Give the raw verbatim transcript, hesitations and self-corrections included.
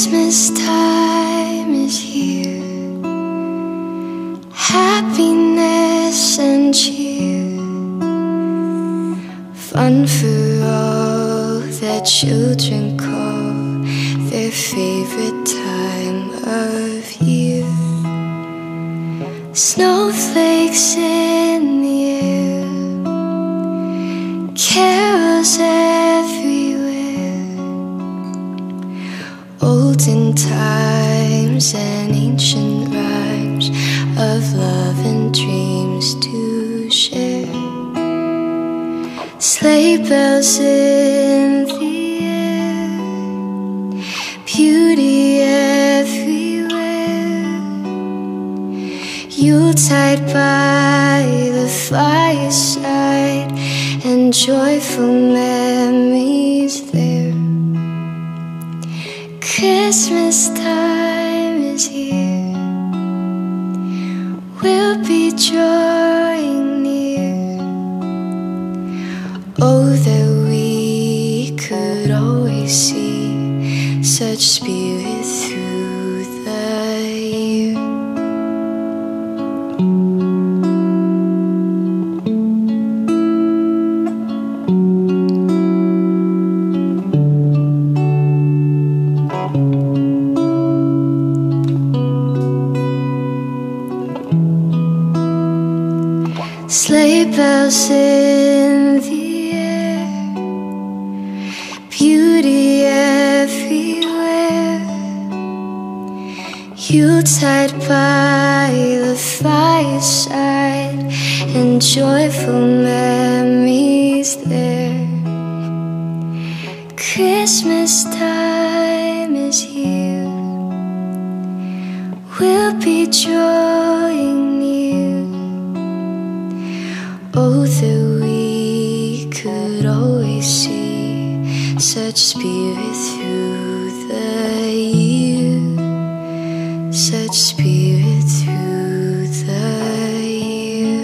Christmas time is here, happiness and cheer, fun for all that children call their favorite time of year. Snowflakes in the air, carols everywhere, olden times and ancient rhymes of love and dreams to share. Sleigh bells in the air, beauty everywhere, Yuletide by the fireside, and joyful memories there. Christmas time is here, we'll be drawing near. Oh, that we could always see such spirit through the year. Sleigh bells in the air, beauty everywhere, Yuletide by the fireside, and joyful memories there. Christmas time is here, we'll be drawing near. Oh, that we could always see such spirit through the year, such spirit through the year.